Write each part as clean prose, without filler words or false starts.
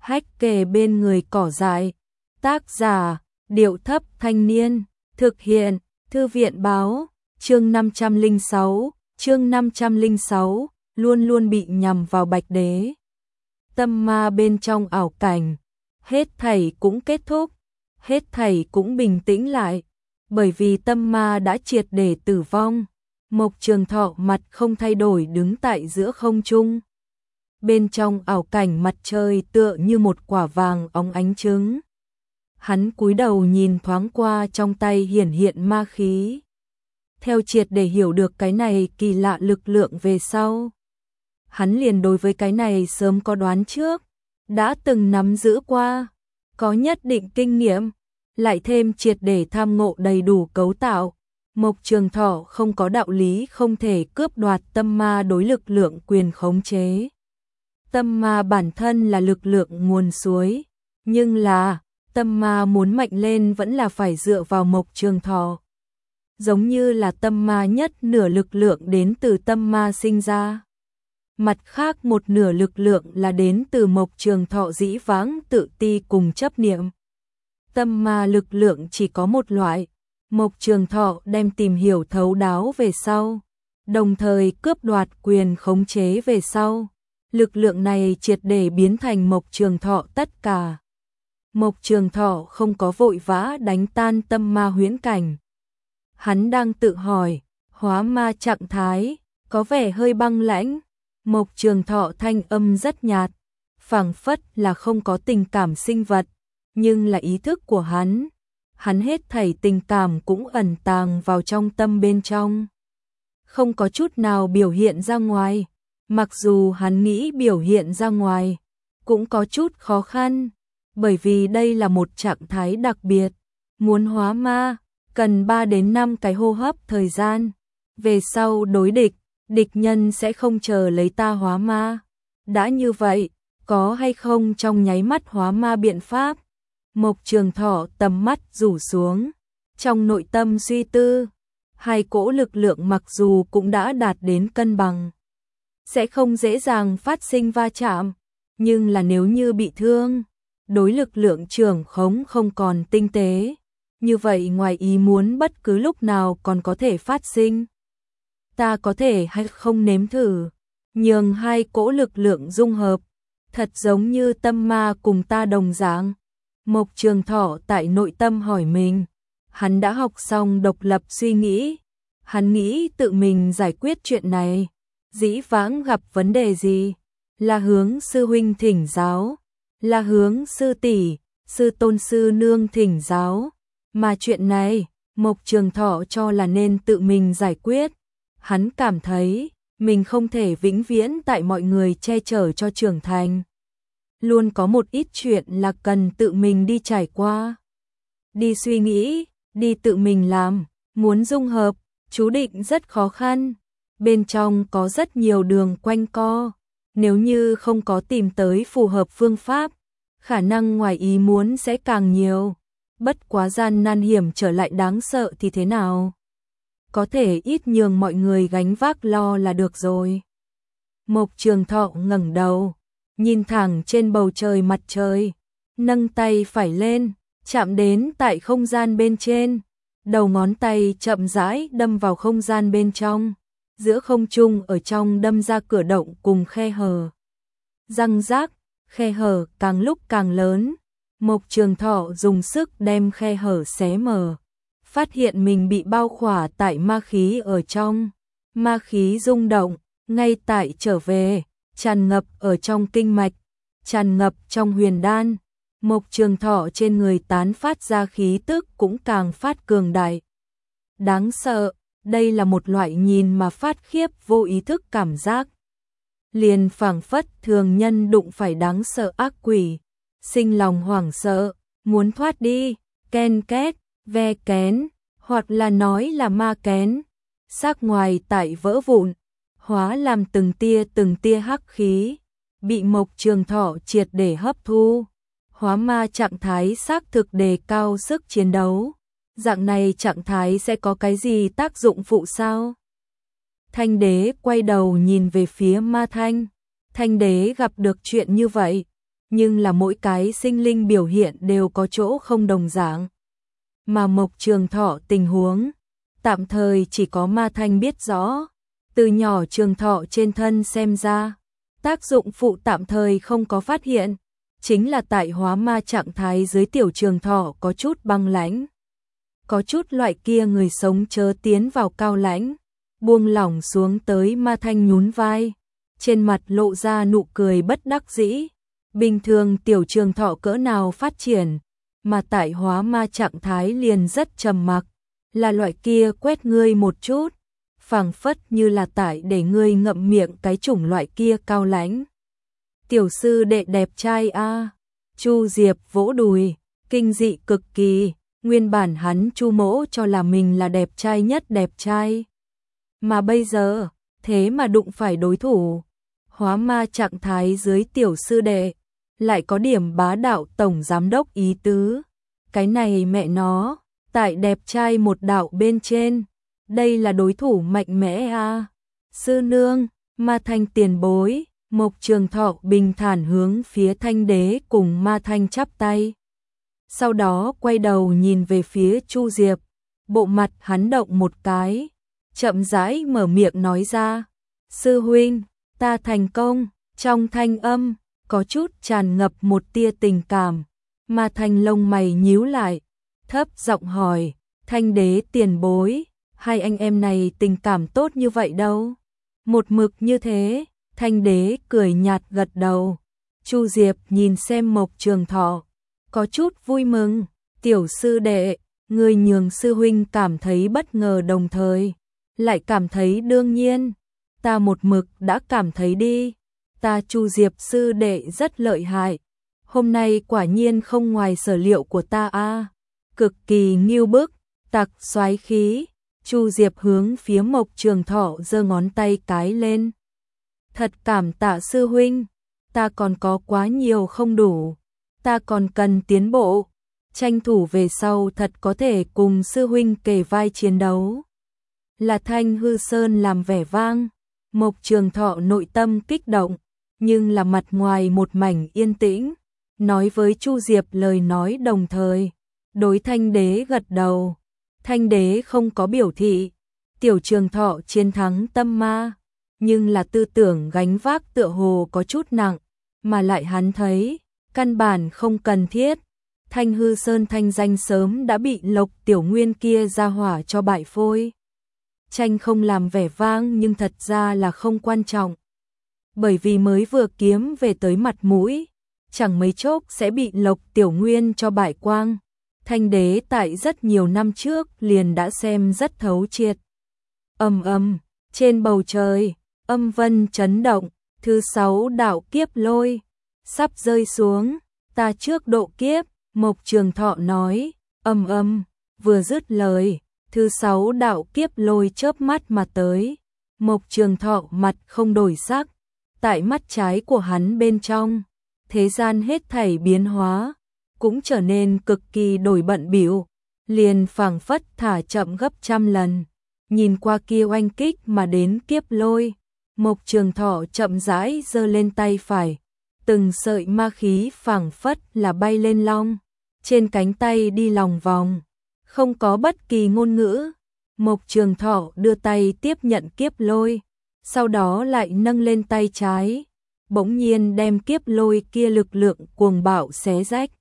hách kề bên người cỏ dại. Tác giả, Điệu Thấp Thanh Niên, thực hiện, Thư viện báo, chương 506, luôn luôn bị nhằm vào Bạch Đế. Tâm ma bên trong ảo cảnh, hết thảy cũng kết thúc, hết thảy cũng bình tĩnh lại, bởi vì tâm ma đã triệt để tử vong. Mộc Trường Thọ mặt không thay đổi đứng tại giữa không trung. Bên trong ảo cảnh mặt trời tựa như một quả vàng óng ánh trứng. Hắn cúi đầu nhìn thoáng qua trong tay hiển hiện ma khí. Theo triệt để hiểu được cái này kỳ lạ lực lượng về sau. Hắn liền đối với cái này sớm có đoán trước, đã từng nắm giữ qua, có nhất định kinh nghiệm, lại thêm triệt để tham ngộ đầy đủ cấu tạo. Mộc Trường Thọ không có đạo lý không thể cướp đoạt tâm ma đối lực lượng quyền khống chế. Tâm ma bản thân là lực lượng nguồn suối, nhưng là tâm ma muốn mạnh lên vẫn là phải dựa vào Mộc Trường Thọ. Giống như là tâm ma nhất nửa lực lượng đến từ tâm ma sinh ra. Mặt khác một nửa lực lượng là đến từ Mộc Trường Thọ dĩ vãng tự ti cùng chấp niệm. Tâm ma lực lượng chỉ có một loại, Mộc Trường Thọ đem tìm hiểu thấu đáo về sau, đồng thời cướp đoạt quyền khống chế về sau. Lực lượng này triệt để biến thành Mộc Trường Thọ tất cả. Mộc Trường Thọ không có vội vã đánh tan tâm ma huyễn cảnh. Hắn đang tự hỏi, hóa ma trạng thái, có vẻ hơi băng lãnh. Mộc Trường Thọ thanh âm rất nhạt, phảng phất là không có tình cảm sinh vật, nhưng là ý thức của hắn. Hắn hết thảy tình cảm cũng ẩn tàng vào trong tâm bên trong. Không có chút nào biểu hiện ra ngoài, mặc dù hắn nghĩ biểu hiện ra ngoài, cũng có chút khó khăn, bởi vì đây là một trạng thái đặc biệt. Muốn hóa ma, cần 3 đến 5 cái hô hấp thời gian, về sau đối địch, địch nhân sẽ không chờ lấy ta hóa ma. Đã như vậy, có hay không trong nháy mắt hóa ma biện pháp? Mộc Trường Thọ tầm mắt rủ xuống, trong nội tâm suy tư, hai cỗ lực lượng mặc dù cũng đã đạt đến cân bằng, sẽ không dễ dàng phát sinh va chạm, nhưng là nếu như bị thương, đối lực lượng trưởng khống không còn tinh tế, như vậy ngoài ý muốn bất cứ lúc nào còn có thể phát sinh. Ta có thể hay không nếm thử, nhường hai cỗ lực lượng dung hợp, thật giống như tâm ma cùng ta đồng dạng. Mộc Trường Thọ tại nội tâm hỏi mình, hắn đã học xong độc lập suy nghĩ, hắn nghĩ tự mình giải quyết chuyện này, dĩ vãng gặp vấn đề gì, là hướng sư huynh thỉnh giáo, là hướng sư tỷ, sư tôn sư nương thỉnh giáo, mà chuyện này, Mộc Trường Thọ cho là nên tự mình giải quyết. Hắn cảm thấy, mình không thể vĩnh viễn tại mọi người che chở cho trưởng thành. Luôn có một ít chuyện là cần tự mình đi trải qua, đi suy nghĩ, đi tự mình làm, muốn dung hợp, chú định rất khó khăn. Bên trong có rất nhiều đường quanh co, nếu như không có tìm tới phù hợp phương pháp, khả năng ngoài ý muốn sẽ càng nhiều. Bất quá gian nan hiểm trở lại đáng sợ thì thế nào? Có thể ít nhường mọi người gánh vác lo là được rồi. Mộc Trường Thọ ngẩng đầu, nhìn thẳng trên bầu trời mặt trời, nâng tay phải lên, chạm đến tại không gian bên trên, đầu ngón tay chậm rãi đâm vào không gian bên trong, giữa không trung ở trong đâm ra cửa động cùng khe hở. Răng rác, khe hở càng lúc càng lớn, Mộc Trường Thọ dùng sức đem khe hở xé mở, phát hiện mình bị bao khỏa tại ma khí ở trong. Ma khí rung động, ngay tại trở về, tràn ngập ở trong kinh mạch, tràn ngập trong huyền đan. Mộc Trường Thọ trên người tán phát ra khí tức cũng càng phát cường đại. Đáng sợ, đây là một loại nhìn mà phát khiếp vô ý thức cảm giác. Liền phảng phất thường nhân đụng phải đáng sợ ác quỷ, sinh lòng hoảng sợ, muốn thoát đi, ken két, ve kén, hoặc là nói là ma kén, xác ngoài tại vỡ vụn, hóa làm từng tia hắc khí, bị Mộc Trường Thọ triệt để hấp thu. Hóa ma trạng thái xác thực đề cao sức chiến đấu. Dạng này trạng thái sẽ có cái gì tác dụng phụ sao? Thanh Đế quay đầu nhìn về phía Ma Thanh. Thanh Đế gặp được chuyện như vậy, nhưng là mỗi cái sinh linh biểu hiện đều có chỗ không đồng dạng. Mà Mộc Trường Thọ tình huống, tạm thời chỉ có Ma Thanh biết rõ. Từ nhỏ Trường Thọ trên thân xem ra, tác dụng phụ tạm thời không có phát hiện, chính là tại hóa ma trạng thái dưới tiểu Trường Thọ có chút băng lãnh. Có chút loại kia người sống chớ tiến vào cao lãnh, buông lỏng xuống tới. Ma Thanh nhún vai, trên mặt lộ ra nụ cười bất đắc dĩ. Bình thường tiểu Trường Thọ cỡ nào phát triển, mà tại hóa ma trạng thái liền rất trầm mặc, là loại kia quét ngươi một chút, phảng phất như là tại để ngươi ngậm miệng cái chủng loại kia cao lãnh. Tiểu sư đệ đẹp trai a. Chu Diệp vỗ đùi, kinh dị cực kỳ, nguyên bản hắn Chu Mỗ cho là mình là đẹp trai nhất đẹp trai. Mà bây giờ, thế mà đụng phải đối thủ, hóa ma trạng thái dưới tiểu sư đệ, lại có điểm bá đạo tổng giám đốc ý tứ. Cái này mẹ nó, tại đẹp trai một đạo bên trên, đây là đối thủ mạnh mẽ a. Sư nương, Ma Thanh tiền bối. Mộc Trường Thọ bình thản hướng phía Thanh Đế cùng Ma Thanh chắp tay. Sau đó quay đầu nhìn về phía Chu Diệp, bộ mặt hắn động một cái, chậm rãi mở miệng nói ra: "Sư huynh, ta thành công." Trong thanh âm có chút tràn ngập một tia tình cảm. Ma Thanh lông mày nhíu lại, thấp giọng hỏi: "Thanh Đế tiền bối, hai anh em này tình cảm tốt như vậy đâu?" "Một mực như thế." Thanh Đế cười nhạt gật đầu. Chu Diệp nhìn xem Mộc Trường Thọ, có chút vui mừng. "Tiểu sư đệ, người nhường sư huynh cảm thấy bất ngờ đồng thời lại cảm thấy đương nhiên. Ta một mực đã cảm thấy đi. Ta Chu Diệp sư đệ rất lợi hại. Hôm nay quả nhiên không ngoài sở liệu của ta a." Cực kỳ nghiêu bức, tặc soái khí. Chu Diệp hướng phía Mộc Trường Thọ giơ ngón tay cái lên. "Thật cảm tạ sư huynh, ta còn có quá nhiều không đủ, ta còn cần tiến bộ, tranh thủ về sau thật có thể cùng sư huynh kề vai chiến đấu." Là Thanh Hư Sơn làm vẻ vang, Mộc Trường Thọ nội tâm kích động, nhưng là mặt ngoài một mảnh yên tĩnh, nói với Chu Diệp lời nói đồng thời, đối Thanh Đế gật đầu. Thanh Đế không có biểu thị, tiểu Trường Thọ chiến thắng tâm ma, nhưng là tư tưởng gánh vác tựa hồ có chút nặng, mà lại hắn thấy, căn bản không cần thiết. Thanh Hư Sơn thanh danh sớm đã bị Lộc Tiểu Nguyên kia ra hỏa cho bại phôi. Tranh không làm vẻ vang nhưng thật ra là không quan trọng. Bởi vì mới vừa kiếm về tới mặt mũi, chẳng mấy chốc sẽ bị Lộc Tiểu Nguyên cho bại quang. Thanh Đế tại rất nhiều năm trước liền đã xem rất thấu triệt. Ầm ầm, trên bầu trời, âm vân chấn động, thứ 6 đạo kiếp lôi sắp rơi xuống, ta trước độ kiếp. Mộc Trường Thọ nói. Ầm ầm, vừa dứt lời, thứ 6 đạo kiếp lôi chớp mắt mà tới. Mộc Trường Thọ mặt không đổi sắc, tại mắt trái của hắn bên trong, thế gian hết thảy biến hóa cũng trở nên cực kỳ đổi bận bịu, liền phảng phất thả chậm gấp trăm lần. Nhìn qua kia oanh kích mà đến kiếp lôi, Mộc Trường Thọ chậm rãi giơ lên tay phải, từng sợi ma khí phảng phất là bay lên long, trên cánh tay đi lòng vòng, không có bất kỳ ngôn ngữ. Mộc Trường Thọ đưa tay tiếp nhận kiếp lôi, sau đó lại nâng lên tay trái, bỗng nhiên đem kiếp lôi kia lực lượng cuồng bạo xé rách.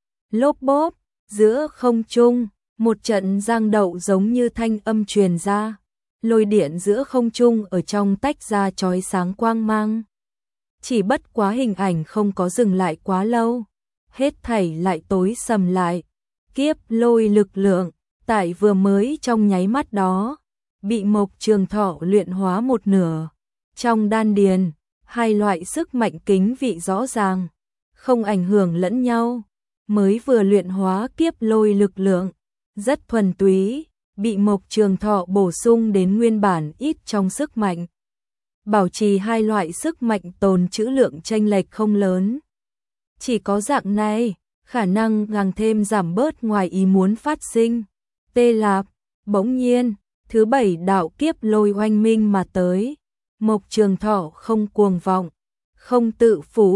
Lốp bốp, giữa không trung, một trận giang đậu giống như thanh âm truyền ra, lôi điện giữa không trung ở trong tách ra chói sáng quang mang. Chỉ bất quá hình ảnh không có dừng lại quá lâu, hết thảy lại tối sầm lại. Kiếp lôi lực lượng, tại vừa mới trong nháy mắt đó, bị Mộc Trường Thọ luyện hóa một nửa. Trong đan điền, hai loại sức mạnh kính vị rõ ràng, không ảnh hưởng lẫn nhau. Mới vừa luyện hóa kiếp lôi lực lượng, rất thuần túy, bị Mộc Trường Thọ bổ sung đến nguyên bản ít trong sức mạnh. Bảo trì hai loại sức mạnh tồn trữ lượng chênh lệch không lớn. Chỉ có dạng này, khả năng càng thêm giảm bớt ngoài ý muốn phát sinh. Tê Lạp, bỗng nhiên, thứ 7 đạo kiếp lôi oanh minh mà tới. Mộc Trường Thọ không cuồng vọng, không tự phụ,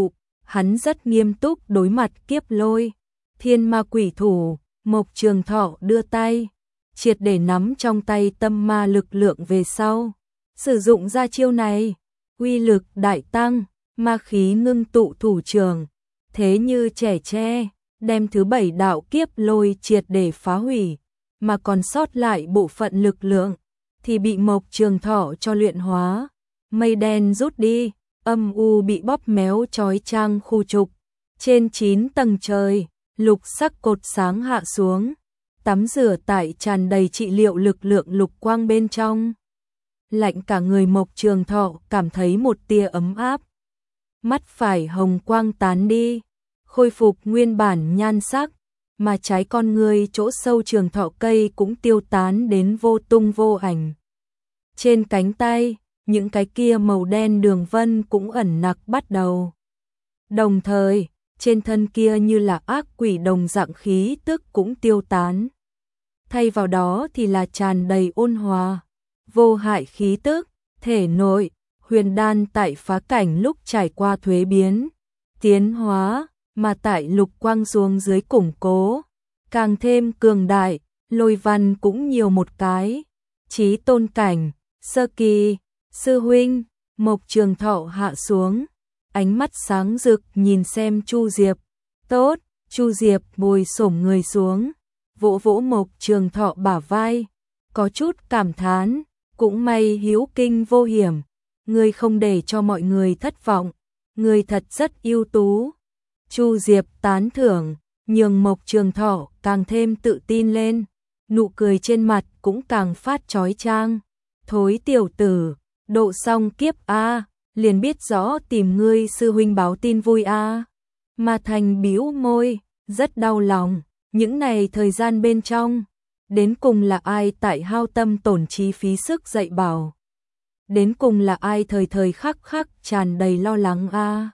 hắn rất nghiêm túc đối mặt kiếp lôi, thiên ma quỷ thủ. Mộc Trường Thọ đưa tay, triệt để nắm trong tay tâm ma lực lượng về sau. Sử dụng ra chiêu này, uy lực đại tăng, ma khí ngưng tụ thủ trường, thế như trẻ tre, đem thứ 7 đạo kiếp lôi triệt để phá hủy, mà còn sót lại bộ phận lực lượng, thì bị Mộc Trường Thọ cho luyện hóa. Mây đen rút đi, âm u bị bóp méo chói chang khu trục. Trên 9 tầng trời, lục sắc cột sáng hạ xuống, tắm rửa tại tràn đầy trị liệu lực lượng lục quang bên trong. Lạnh cả người Mộc Trường Thọ cảm thấy một tia ấm áp. Mắt phải hồng quang tán đi, khôi phục nguyên bản nhan sắc, mà trái con người chỗ sâu trường thọ cây cũng tiêu tán đến vô tung vô ảnh. Trên cánh tay, những cái kia màu đen đường vân cũng ẩn nặc bắt đầu. Đồng thời, trên thân kia như là ác quỷ đồng dạng khí tức cũng tiêu tán. Thay vào đó thì là tràn đầy ôn hòa, vô hại khí tức, thể nội, huyền đan tại phá cảnh lúc trải qua thuế biến, tiến hóa, mà tại lục quang xuống dưới củng cố, càng thêm cường đại, lôi văn cũng nhiều một cái. Chí tôn cảnh, sơ kỳ, sư huynh, Mộc Trường Thọ hạ xuống, ánh mắt sáng rực nhìn xem Chu Diệp. Tốt, Chu Diệp ngồi xổm người xuống, vỗ vỗ Mộc Trường Thọ bả vai, có chút cảm thán, cũng may hữu kinh vô hiểm, ngươi không để cho mọi người thất vọng, ngươi thật rất ưu tú. Chu Diệp tán thưởng, nhường Mộc Trường Thọ càng thêm tự tin lên, nụ cười trên mặt cũng càng phát chói chang. Thối tiểu tử, độ xong kiếp a, liền biết rõ tìm ngươi sư huynh báo tin vui a. Ma Thành bĩu môi, rất đau lòng, những này thời gian bên trong, đến cùng là ai tại hao tâm tổn trí phí sức dạy bảo? Đến cùng là ai thời thời khắc khắc tràn đầy lo lắng a?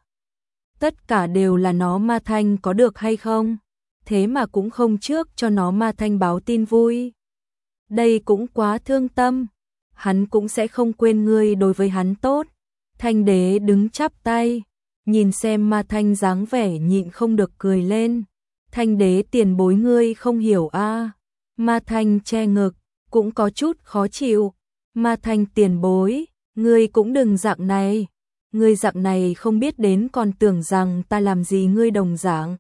Tất cả đều là nó. Ma Thanh có được hay không? Thế mà cũng không trước cho nó Ma Thanh báo tin vui. Đây cũng quá thương tâm, hắn cũng sẽ không quên ngươi đối với hắn tốt. Thanh đế đứng chắp tay, nhìn xem Ma Thanh dáng vẻ nhịn không được cười lên. Thanh đế tiền bối ngươi không hiểu a. Ma Thanh che ngực, cũng có chút khó chịu. Ma Thanh tiền bối, ngươi cũng đừng dạng này. Ngươi dạng này không biết đến còn tưởng rằng ta làm gì ngươi đồng dạng.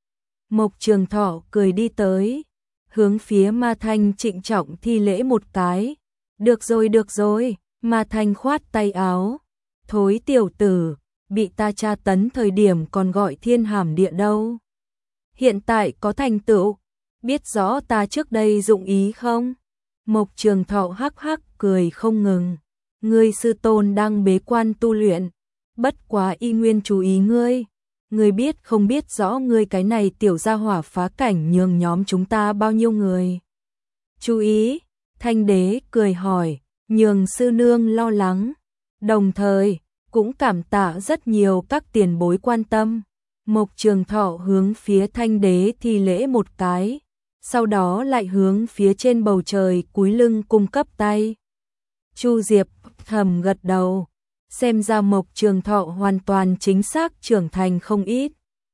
Mộc Trường Thọ cười đi tới, hướng phía Ma Thanh trịnh trọng thi lễ một cái. Được rồi, Ma Thanh khoát tay áo. Thối tiểu tử, bị ta tra tấn thời điểm còn gọi thiên hàm địa đâu. Hiện tại có thành tựu, biết rõ ta trước đây dụng ý không? Mộc Trường Thọ hắc hắc cười không ngừng. Ngươi sư tôn đang bế quan tu luyện, bất quá y nguyên chú ý ngươi. Ngươi biết không biết rõ ngươi cái này tiểu gia hỏa phá cảnh nhường nhóm chúng ta bao nhiêu người? Chú ý, Thanh đế cười hỏi, nhường sư nương lo lắng. Đồng thời, cũng cảm tạ rất nhiều các tiền bối quan tâm. Mộc Trường Thọ hướng phía Thanh đế thi lễ một cái, sau đó lại hướng phía trên bầu trời cúi lưng cung cấp tay. Chu Diệp thầm gật đầu, xem ra Mộc Trường Thọ hoàn toàn chính xác trưởng thành không ít.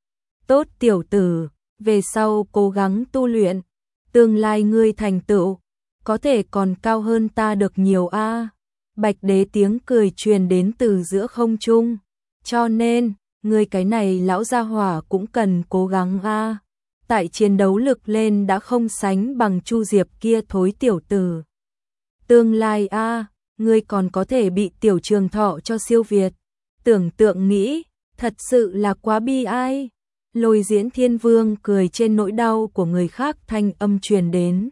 Tốt tiểu tử, về sau cố gắng tu luyện, tương lai ngươi thành tựu, có thể còn cao hơn ta được nhiều a. Bạch đế tiếng cười truyền đến từ giữa không trung, cho nên, ngươi cái này lão gia hỏa cũng cần cố gắng a. Tại chiến đấu lực lên đã không sánh bằng Chu Diệp kia thối tiểu tử. Tương lai a, ngươi còn có thể bị tiểu Trường Thọ cho siêu việt. Tưởng tượng nghĩ, thật sự là quá bi ai. Lôi Diễn Thiên Vương cười trên nỗi đau của người khác thanh âm truyền đến.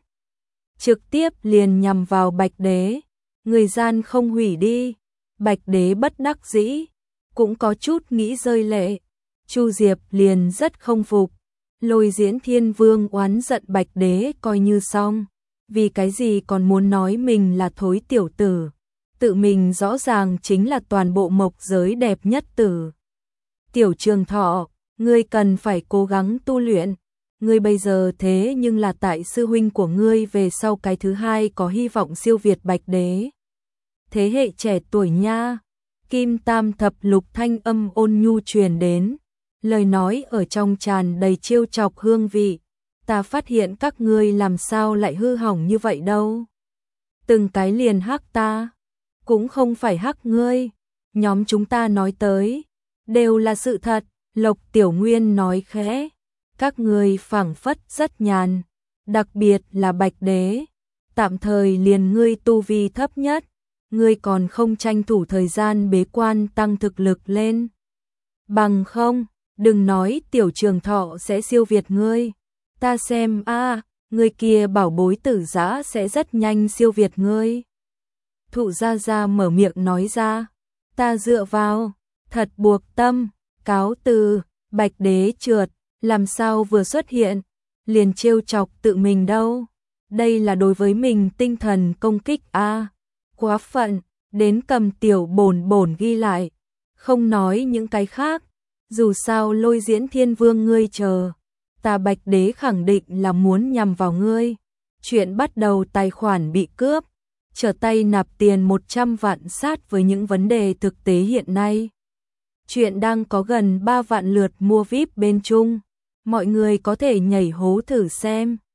Trực tiếp liền nhằm vào Bạch đế. Người gian không hủy đi. Bạch đế bất đắc dĩ, cũng có chút nghĩ rơi lệ. Chu Diệp liền rất không phục. Lôi Diễn Thiên Vương oán giận Bạch đế coi như xong. Vì cái gì còn muốn nói mình là thối tiểu tử. Tự mình rõ ràng chính là toàn bộ mộc giới đẹp nhất tử. Tiểu Trường Thọ, ngươi cần phải cố gắng tu luyện. Ngươi bây giờ thế nhưng là tại sư huynh của ngươi về sau cái thứ hai có hy vọng siêu việt Bạch đế. Thế hệ trẻ tuổi nha. Kim Tam Thập Lục thanh âm ôn nhu truyền đến. lời nói ở trong tràn đầy trêu chọc hương vị. Ta phát hiện các ngươi làm sao lại hư hỏng như vậy đâu. Từng cái liền hắc ta, cũng không phải hắc ngươi, nhóm chúng ta nói tới, đều là sự thật, Lộc Tiểu Nguyên nói khẽ, các ngươi phảng phất rất nhàn, đặc biệt là Bạch Đế, tạm thời liền ngươi tu vi thấp nhất, ngươi còn không tranh thủ thời gian bế quan tăng thực lực lên. Bằng không, đừng nói Tiểu Trường Thọ sẽ siêu việt ngươi, ta xem ngươi kia bảo bối Tử Dã sẽ rất nhanh siêu việt ngươi. Thụ Gia Gia mở miệng nói ra, ta dựa vào, thật buộc tâm, cáo từ, Bạch Đế trượt, làm sao vừa xuất hiện, liền trêu chọc tự mình đâu, đây là đối với mình tinh thần công kích quá phận, đến cầm tiểu bổn bổn ghi lại, không nói những cái khác, dù sao Lôi Diễn Thiên Vương ngươi chờ, ta Bạch Đế khẳng định là muốn nhằm vào ngươi, chuyện bắt đầu tài khoản bị cướp, trở tay nạp tiền 100 vạn sát với những vấn đề thực tế hiện nay. Chuyện đang có gần 3 vạn lượt mua VIP bên Trung, mọi người có thể nhảy hố thử xem.